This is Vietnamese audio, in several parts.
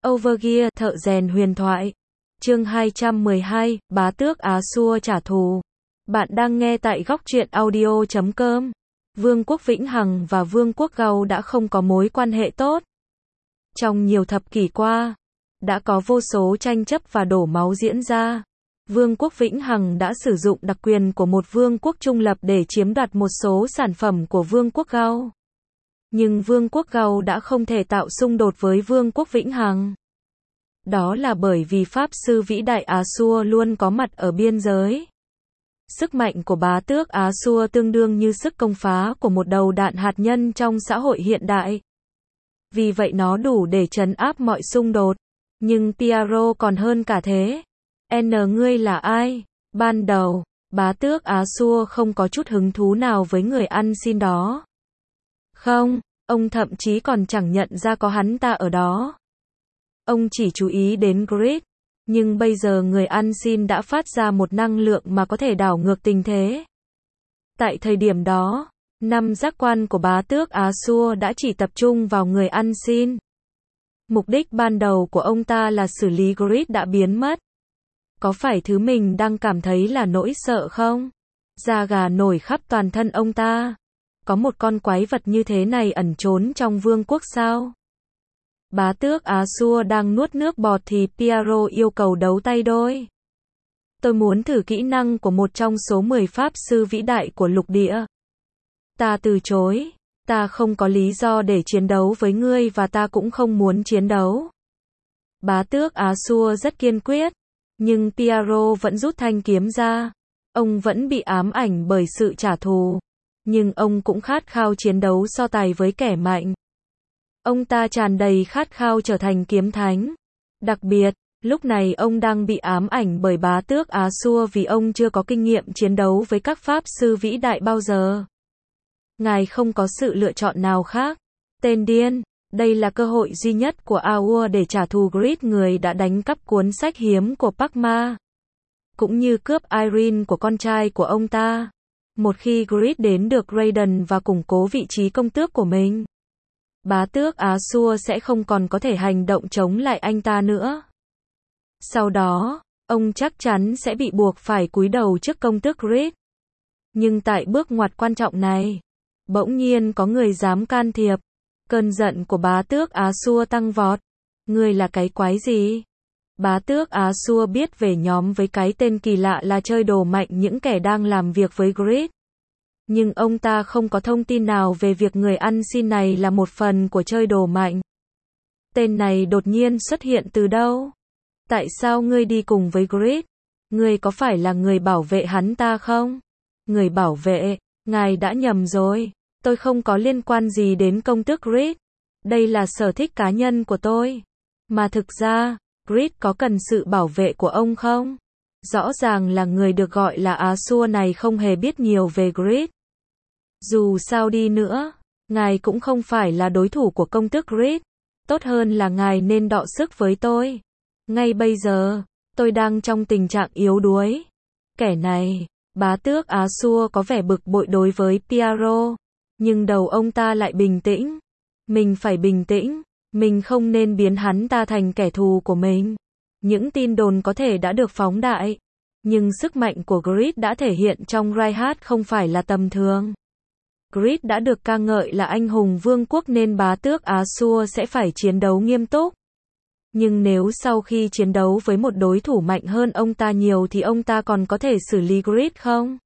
Overgear, thợ rèn huyền thoại. Chương 212, bá tước A-xua trả thù. Bạn đang nghe tại góc truyện audio.com. Vương quốc Vĩnh Hằng và Vương quốc Gau đã không có mối quan hệ tốt. Trong nhiều thập kỷ qua, đã có vô số tranh chấp và đổ máu diễn ra. Vương quốc Vĩnh Hằng đã sử dụng đặc quyền của một vương quốc trung lập để chiếm đoạt một số sản phẩm của Vương quốc Gau. Nhưng Vương quốc Gau đã không thể tạo xung đột với Vương quốc Vĩnh Hằng. Đó là bởi vì Pháp sư vĩ đại A-xua luôn có mặt ở biên giới. Sức mạnh của bá tước A-xua tương đương như sức công phá của một đầu đạn hạt nhân trong xã hội hiện đại. Vì vậy nó đủ để trấn áp mọi xung đột. Nhưng Piaro còn hơn cả thế. Ngươi là ai? Ban đầu, bá tước A-xua không có chút hứng thú nào với người ăn xin đó. Không, ông thậm chí còn chẳng nhận ra có hắn ta ở đó. Ông chỉ chú ý đến Grid. Nhưng bây giờ người ăn xin đã phát ra một năng lượng mà có thể đảo ngược tình thế. Tại thời điểm đó, 5 giác quan của bá tước A-xua đã chỉ tập trung vào người ăn xin. Mục đích ban đầu của ông ta là xử lý Grid đã biến mất. Có phải thứ mình đang cảm thấy là nỗi sợ không? Da gà nổi khắp toàn thân ông ta. Có một con quái vật như thế này ẩn trốn trong vương quốc sao? Bá tước A-xua đang nuốt nước bọt thì Piaro yêu cầu đấu tay đôi. Tôi muốn thử kỹ năng của một trong số 10 pháp sư vĩ đại của lục địa. Ta từ chối. Ta không có lý do để chiến đấu với ngươi và ta cũng không muốn chiến đấu. Bá tước A-xua rất kiên quyết. Nhưng Piaro vẫn rút thanh kiếm ra. Ông vẫn bị ám ảnh bởi sự trả thù. Nhưng ông cũng khát khao chiến đấu so tài với kẻ mạnh. Ông ta tràn đầy khát khao trở thành kiếm thánh. Đặc biệt, lúc này ông đang bị ám ảnh bởi bá tước A-xua vì ông chưa có kinh nghiệm chiến đấu với các pháp sư vĩ đại bao giờ. Ngài không có sự lựa chọn nào khác. Tên điên, đây là cơ hội duy nhất của A-ua để trả thù Grid, người đã đánh cắp cuốn sách hiếm của Pakma. Cũng như cướp Irene của con trai của ông ta. Một khi Grid đến được Raiden và củng cố vị trí công tước của mình, bá tước A-xua sẽ không còn có thể hành động chống lại anh ta nữa. Sau đó, ông chắc chắn sẽ bị buộc phải cúi đầu trước công tước Grid. Nhưng tại bước ngoặt quan trọng này, bỗng nhiên có người dám can thiệp. Cơn giận của bá tước A-xua tăng vọt. Ngươi là cái quái gì? Bá tước A-xua biết về nhóm với cái tên kỳ lạ là chơi đồ mạnh những kẻ đang làm việc với Grid. Nhưng ông ta không có thông tin nào về việc người ăn xin này là một phần của chơi đồ mạnh. Tên này đột nhiên xuất hiện từ đâu? Tại sao ngươi đi cùng với Grid? Ngươi có phải là người bảo vệ hắn ta không? Người bảo vệ? Ngài đã nhầm rồi. Tôi không có liên quan gì đến công tước Grid. Đây là sở thích cá nhân của tôi. Mà thực ra, Grid có cần sự bảo vệ của ông không? Rõ ràng là người được gọi là A-xua này không hề biết nhiều về Grid. Dù sao đi nữa, ngài cũng không phải là đối thủ của công tước Grid. Tốt hơn là ngài nên đọ sức với tôi. Ngay bây giờ, tôi đang trong tình trạng yếu đuối. Kẻ này, bá tước A-xua có vẻ bực bội đối với Piaro. Nhưng đầu ông ta lại bình tĩnh. Mình phải bình tĩnh. Mình không nên biến hắn ta thành kẻ thù của mình. Những tin đồn có thể đã được phóng đại. Nhưng sức mạnh của Grid đã thể hiện trong Reinhardt không phải là tầm thường. Grid đã được ca ngợi là anh hùng vương quốc nên bá tước A-xua sẽ phải chiến đấu nghiêm túc. Nhưng nếu sau khi chiến đấu với một đối thủ mạnh hơn ông ta nhiều thì ông ta còn có thể xử lý Grid không?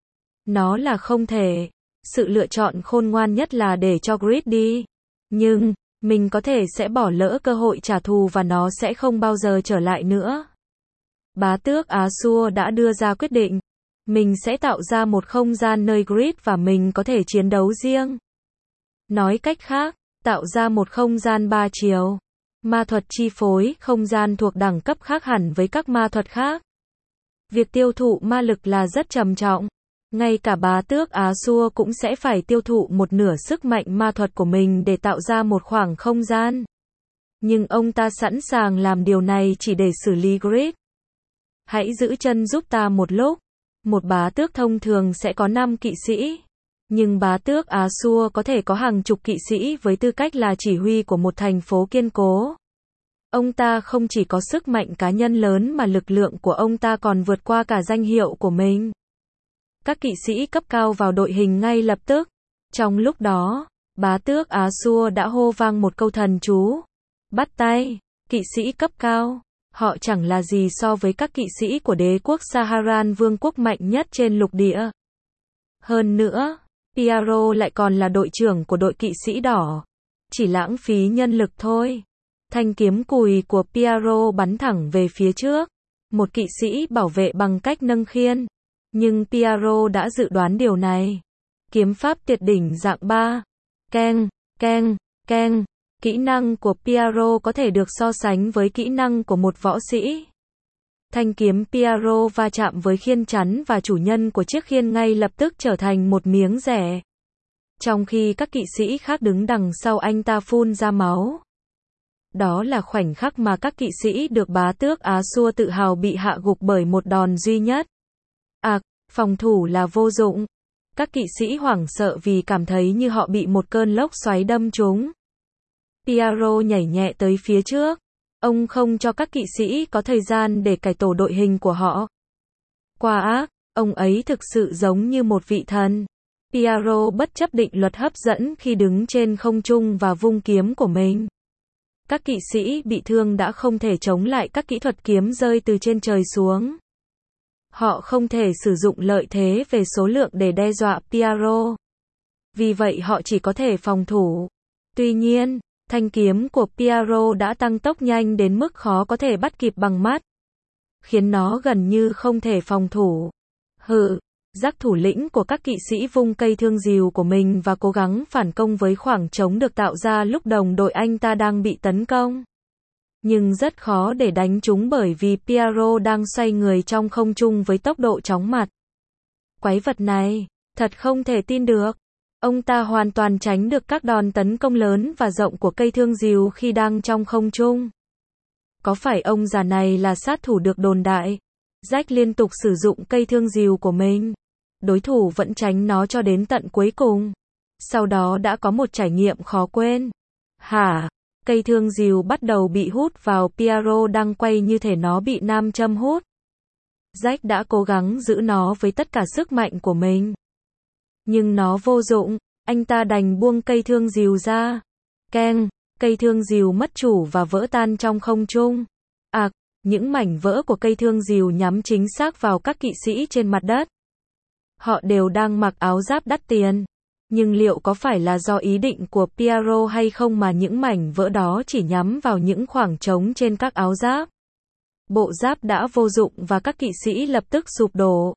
Nó là không thể. Sự lựa chọn khôn ngoan nhất là để cho Grid đi. Nhưng, mình có thể sẽ bỏ lỡ cơ hội trả thù và nó sẽ không bao giờ trở lại nữa. Bá tước A-xua đã đưa ra quyết định. Mình sẽ tạo ra một không gian nơi Grid và mình có thể chiến đấu riêng. Nói cách khác, tạo ra một không gian 3 chiều. Ma thuật chi phối không gian thuộc đẳng cấp khác hẳn với các ma thuật khác. Việc tiêu thụ ma lực là rất trầm trọng. Ngay cả bá tước A-xua cũng sẽ phải tiêu thụ một nửa sức mạnh ma thuật của mình để tạo ra một khoảng không gian. Nhưng ông ta sẵn sàng làm điều này chỉ để xử lý Grid. Hãy giữ chân giúp ta một lúc. Một bá tước thông thường sẽ có 5 kỵ sĩ. Nhưng bá tước A-xua có thể có hàng chục kỵ sĩ với tư cách là chỉ huy của một thành phố kiên cố. Ông ta không chỉ có sức mạnh cá nhân lớn mà lực lượng của ông ta còn vượt qua cả danh hiệu của mình. Các kỵ sĩ cấp cao vào đội hình ngay lập tức. Trong lúc đó, bá tước A-xua đã hô vang một câu thần chú. Bắt tay, kỵ sĩ cấp cao. Họ chẳng là gì so với các kỵ sĩ của đế quốc Saharan, vương quốc mạnh nhất trên lục địa. Hơn nữa, Piaro lại còn là đội trưởng của đội kỵ sĩ đỏ. Chỉ lãng phí nhân lực thôi. Thanh kiếm cùi của Piaro bắn thẳng về phía trước. Một kỵ sĩ bảo vệ bằng cách nâng khiên. Nhưng Piaro đã dự đoán điều này. Kiếm pháp tuyệt đỉnh dạng 3. Keng, keng, keng. Kỹ năng của Piaro có thể được so sánh với kỹ năng của một võ sĩ. Thanh kiếm Piaro va chạm với khiên chắn và chủ nhân của chiếc khiên ngay lập tức trở thành một miếng rẻ. Trong khi các kỵ sĩ khác đứng đằng sau anh ta phun ra máu. Đó là khoảnh khắc mà các kỵ sĩ được bá tước A-xua tự hào bị hạ gục bởi một đòn duy nhất. Phòng thủ là vô dụng. Các kỵ sĩ hoảng sợ vì cảm thấy như họ bị một cơn lốc xoáy đâm trúng. Piaro nhảy nhẹ tới phía trước. Ông không cho các kỵ sĩ có thời gian để cải tổ đội hình của họ. Quá ác, ông ấy thực sự giống như một vị thần. Piaro bất chấp định luật hấp dẫn khi đứng trên không trung và vung kiếm của mình. Các kỵ sĩ bị thương đã không thể chống lại các kỹ thuật kiếm rơi từ trên trời xuống. Họ không thể sử dụng lợi thế về số lượng để đe dọa Piaro. Vì vậy họ chỉ có thể phòng thủ. Tuy nhiên, thanh kiếm của Piaro đã tăng tốc nhanh đến mức khó có thể bắt kịp bằng mắt. Khiến nó gần như không thể phòng thủ. Giác thủ lĩnh của các kỵ sĩ vung cây thương rìu của mình và cố gắng phản công với khoảng trống được tạo ra lúc đồng đội anh ta đang bị tấn công. Nhưng rất khó để đánh chúng bởi vì Piaro đang xoay người trong không trung với tốc độ chóng mặt. Quái vật này, thật không thể tin được. Ông ta hoàn toàn tránh được các đòn tấn công lớn và rộng của cây thương rìu khi đang trong không trung. Có phải ông già này là sát thủ được đồn đại? Jack liên tục sử dụng cây thương rìu của mình. Đối thủ vẫn tránh nó cho đến tận cuối cùng. Sau đó đã có một trải nghiệm khó quên. Cây thương rìu bắt đầu bị hút vào Piaro đang quay như thể nó bị nam châm hút. Jack đã cố gắng giữ nó với tất cả sức mạnh của mình. Nhưng nó vô dụng, anh ta đành buông cây thương rìu ra. Keng, cây thương rìu mất chủ và vỡ tan trong không trung. Những mảnh vỡ của cây thương rìu nhắm chính xác vào các kỵ sĩ trên mặt đất. Họ đều đang mặc áo giáp đắt tiền. Nhưng liệu có phải là do ý định của Piaro hay không mà những mảnh vỡ đó chỉ nhắm vào những khoảng trống trên các áo giáp? Bộ giáp đã vô dụng và các kỵ sĩ lập tức sụp đổ.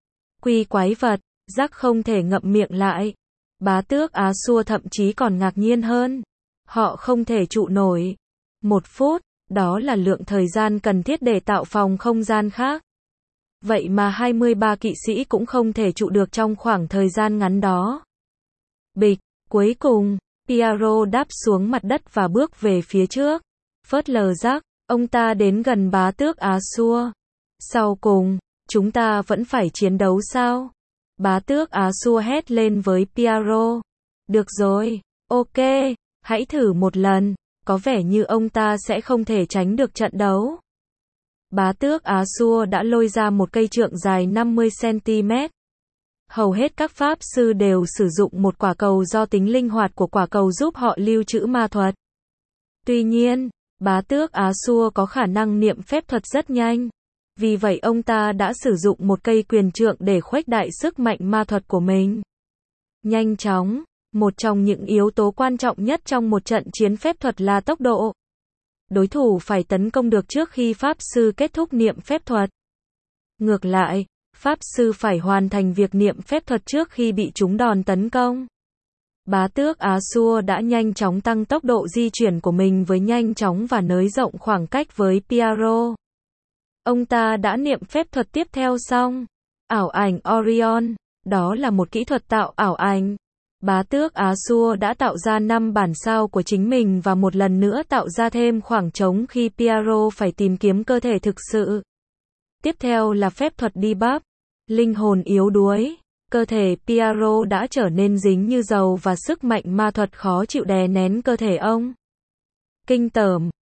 Quái vật, Jack không thể ngậm miệng lại. Bá tước A-xua thậm chí còn ngạc nhiên hơn. Họ không thể trụ nổi. 1 phút, đó là lượng thời gian cần thiết để tạo phòng không gian khác. Vậy mà 23 kỵ sĩ cũng không thể trụ được trong khoảng thời gian ngắn đó. Bịch, cuối cùng, Piaro đáp xuống mặt đất và bước về phía trước. Phớt lờ Jack, ông ta đến gần bá tước A-xua. Sau cùng, chúng ta vẫn phải chiến đấu sao? Bá tước A-xua hét lên với Piaro. Được rồi, ok, hãy thử một lần. Có vẻ như ông ta sẽ không thể tránh được trận đấu. Bá tước A-xua đã lôi ra một cây trượng dài 50 cm. Hầu hết các pháp sư đều sử dụng một quả cầu do tính linh hoạt của quả cầu giúp họ lưu trữ ma thuật. Tuy nhiên, bá tước A-xua có khả năng niệm phép thuật rất nhanh. Vì vậy ông ta đã sử dụng một cây quyền trượng để khuếch đại sức mạnh ma thuật của mình. Nhanh chóng, một trong những yếu tố quan trọng nhất trong một trận chiến phép thuật là tốc độ. Đối thủ phải tấn công được trước khi pháp sư kết thúc niệm phép thuật. Ngược lại, pháp sư phải hoàn thành việc niệm phép thuật trước khi bị trúng đòn tấn công. Bá tước A-xua đã nhanh chóng tăng tốc độ di chuyển của mình với nhanh chóng và nới rộng khoảng cách với Piaro. Ông ta đã niệm phép thuật tiếp theo xong. Ảo ảnh Orion. Đó là một kỹ thuật tạo ảo ảnh. Bá tước A-xua đã tạo ra 5 bản sao của chính mình và một lần nữa tạo ra thêm khoảng trống khi Piaro phải tìm kiếm cơ thể thực sự. Tiếp theo là phép thuật debuff. Linh hồn yếu đuối. Cơ thể Piaro đã trở nên dính như dầu và sức mạnh ma thuật khó chịu đè nén cơ thể ông. Kinh tởm.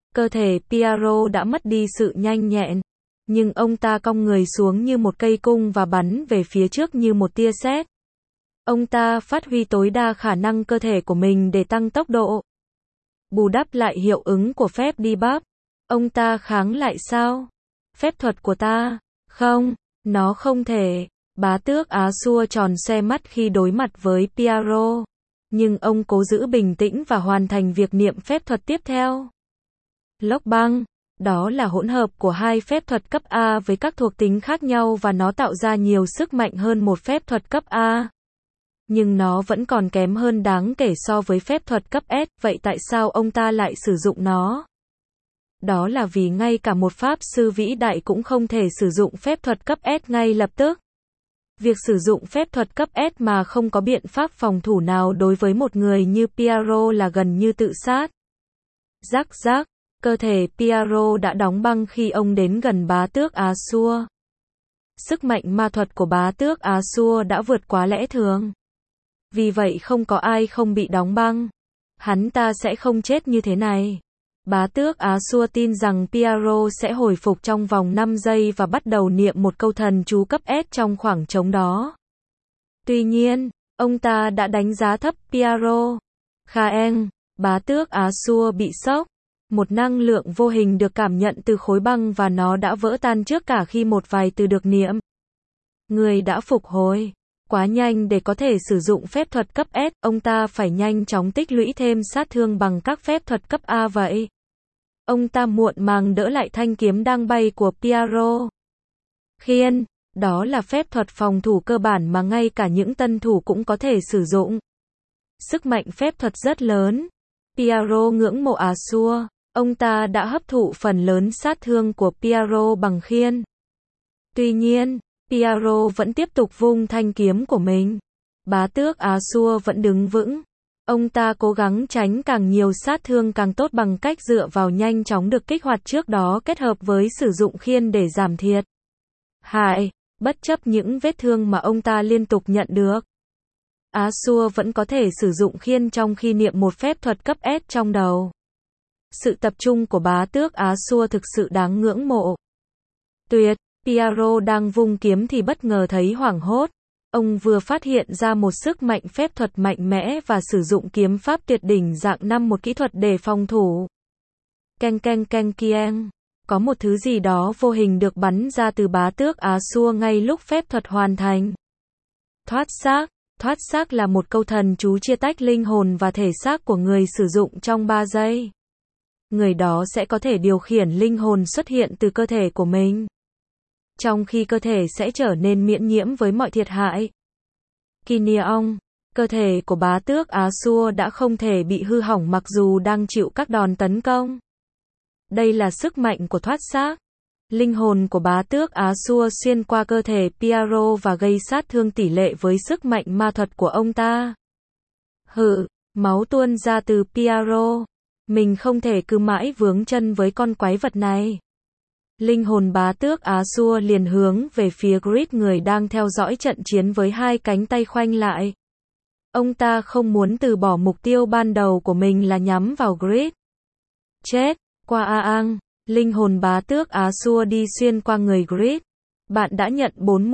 Cơ thể Piero đã mất đi sự nhanh nhẹn, nhưng ông ta cong người xuống như một cây cung và bắn về phía trước như một tia sét. Ông ta phát huy tối đa khả năng cơ thể của mình để tăng tốc độ. Bù đắp lại hiệu ứng của phép đi bắp. Ông ta kháng lại sao? Phép thuật của ta? Không, nó không thể. Bá tước Á Xua tròn xoe mắt khi đối mặt với Piero. Nhưng ông cố giữ bình tĩnh và hoàn thành việc niệm phép thuật tiếp theo. Lốc băng. Đó là hỗn hợp của hai phép thuật cấp A với các thuộc tính khác nhau và nó tạo ra nhiều sức mạnh hơn một phép thuật cấp A. Nhưng nó vẫn còn kém hơn đáng kể so với phép thuật cấp S, vậy tại sao ông ta lại sử dụng nó? Đó là vì ngay cả một pháp sư vĩ đại cũng không thể sử dụng phép thuật cấp S ngay lập tức. Việc sử dụng phép thuật cấp S mà không có biện pháp phòng thủ nào đối với một người như Piero là gần như tự sát. Rắc rắc, cơ thể Piero đã đóng băng khi ông đến gần bá tước Á Xua. Sức mạnh ma thuật của bá tước Á Xua đã vượt quá lẽ thường. Vì vậy không có ai không bị đóng băng. Hắn ta sẽ không chết như thế này. Bá tước Á Xua tin rằng Piero sẽ hồi phục trong vòng 5 giây và bắt đầu niệm một câu thần chú cấp S trong khoảng trống đó. Tuy nhiên, ông ta đã đánh giá thấp Piero. Khaeng, bá tước Á Xua bị sốc. Một năng lượng vô hình được cảm nhận từ khối băng và nó đã vỡ tan trước cả khi một vài từ được niệm. Người đã phục hồi quá nhanh để có thể sử dụng phép thuật cấp S, ông ta phải nhanh chóng tích lũy thêm sát thương bằng các phép thuật cấp A vậy. Ông ta muộn màng đỡ lại thanh kiếm đang bay của Piero. Khiên, đó là phép thuật phòng thủ cơ bản mà ngay cả những tân thủ cũng có thể sử dụng. Sức mạnh phép thuật rất lớn. Piero ngưỡng mộ Á Xua. Ông ta đã hấp thụ phần lớn sát thương của Piero bằng khiên. Tuy nhiên, Piero vẫn tiếp tục vung thanh kiếm của mình. Bá tước Á Xua vẫn đứng vững. Ông ta cố gắng tránh càng nhiều sát thương càng tốt bằng cách dựa vào nhanh chóng được kích hoạt trước đó kết hợp với sử dụng khiên để giảm thiệt hại, bất chấp những vết thương mà ông ta liên tục nhận được. Á Xua vẫn có thể sử dụng khiên trong khi niệm một phép thuật cấp S trong đầu. Sự tập trung của bá tước Á Xua thực sự đáng ngưỡng mộ. Tuyệt, Piero đang vung kiếm thì bất ngờ thấy hoảng hốt. Ông vừa phát hiện ra một sức mạnh phép thuật mạnh mẽ và sử dụng kiếm pháp tuyệt đỉnh dạng 5 một kỹ thuật để phòng thủ. Keng keng keng kieng. Có một thứ gì đó vô hình được bắn ra từ bá tước Á Xua ngay lúc phép thuật hoàn thành. Thoát xác. Thoát xác là một câu thần chú chia tách linh hồn và thể xác của người sử dụng trong 3 giây. Người đó sẽ có thể điều khiển linh hồn xuất hiện từ cơ thể của mình. Trong khi cơ thể sẽ trở nên miễn nhiễm với mọi thiệt hại. Kineong, cơ thể của bá tước Á Xua đã không thể bị hư hỏng mặc dù đang chịu các đòn tấn công. Đây là sức mạnh của thoát xác. Linh hồn của bá tước Á Xua xuyên qua cơ thể Piero và gây sát thương tỷ lệ với sức mạnh ma thuật của ông ta. Hự, máu tuôn ra từ Piero. Mình không thể cứ mãi vướng chân với con quái vật này. Linh hồn bá tước Á Xua liền hướng về phía Grid, người đang theo dõi trận chiến với hai cánh tay khoanh lại. Ông ta không muốn từ bỏ mục tiêu ban đầu của mình là nhắm vào Grid. Chết, qua Aang, linh hồn bá tước Á Xua đi xuyên qua người Grid. Bạn đã nhận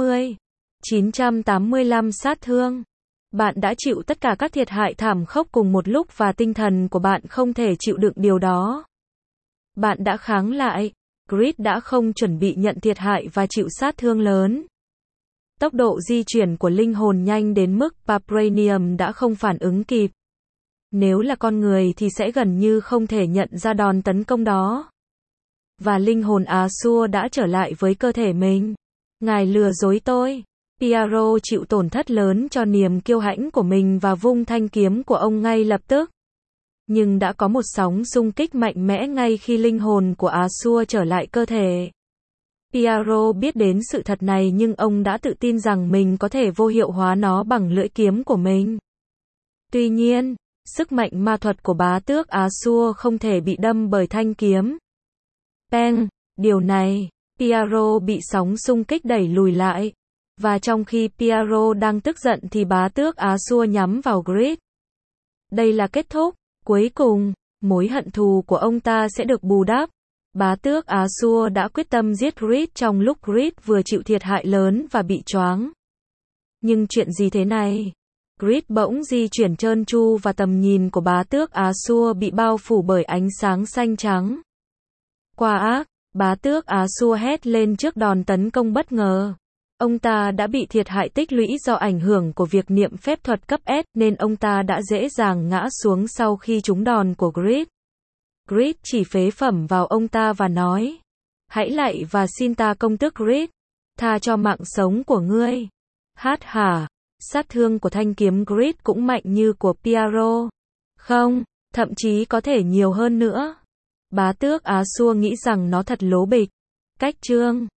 985 sát thương. Bạn đã chịu tất cả các thiệt hại thảm khốc cùng một lúc và tinh thần của bạn không thể chịu đựng điều đó. Bạn đã kháng lại. Grid đã không chuẩn bị nhận thiệt hại và chịu sát thương lớn. Tốc độ di chuyển của linh hồn nhanh đến mức Vibranium đã không phản ứng kịp. Nếu là con người thì sẽ gần như không thể nhận ra đòn tấn công đó. Và linh hồn Á Xua đã trở lại với cơ thể mình. Ngài lừa dối tôi. Piero chịu tổn thất lớn cho niềm kiêu hãnh của mình và vung thanh kiếm của ông ngay lập tức. Nhưng đã có một sóng xung kích mạnh mẽ ngay khi linh hồn của Á Xua trở lại cơ thể. Piero biết đến sự thật này nhưng ông đã tự tin rằng mình có thể vô hiệu hóa nó bằng lưỡi kiếm của mình. Tuy nhiên, sức mạnh ma thuật của bá tước Á Xua không thể bị đâm bởi thanh kiếm. Peng, điều này, Piero bị sóng xung kích đẩy lùi lại. Và trong khi Piero đang tức giận thì bá tước Á Xua nhắm vào Grid. Đây là kết thúc. Cuối cùng, mối hận thù của ông ta sẽ được bù đắp. Bá tước A-xua đã quyết tâm giết Grid trong lúc Grid vừa chịu thiệt hại lớn và bị choáng. Nhưng chuyện gì thế này? Grid bỗng di chuyển trơn tru và tầm nhìn của bá tước A-xua bị bao phủ bởi ánh sáng xanh trắng. Quá ác, bá tước A-xua hét lên trước đòn tấn công bất ngờ. Ông ta đã bị thiệt hại tích lũy do ảnh hưởng của việc niệm phép thuật cấp S, nên ông ta đã dễ dàng ngã xuống sau khi trúng đòn của Grid. Grid chỉ phế phẩm vào ông ta và nói: hãy lạy và xin ta công tước Grid, tha cho mạng sống của ngươi. Hát hả, sát thương của thanh kiếm Grid cũng mạnh như của Piaro. Không, thậm chí có thể nhiều hơn nữa. Bá tước A-xua nghĩ rằng nó thật lố bịch. Cách chương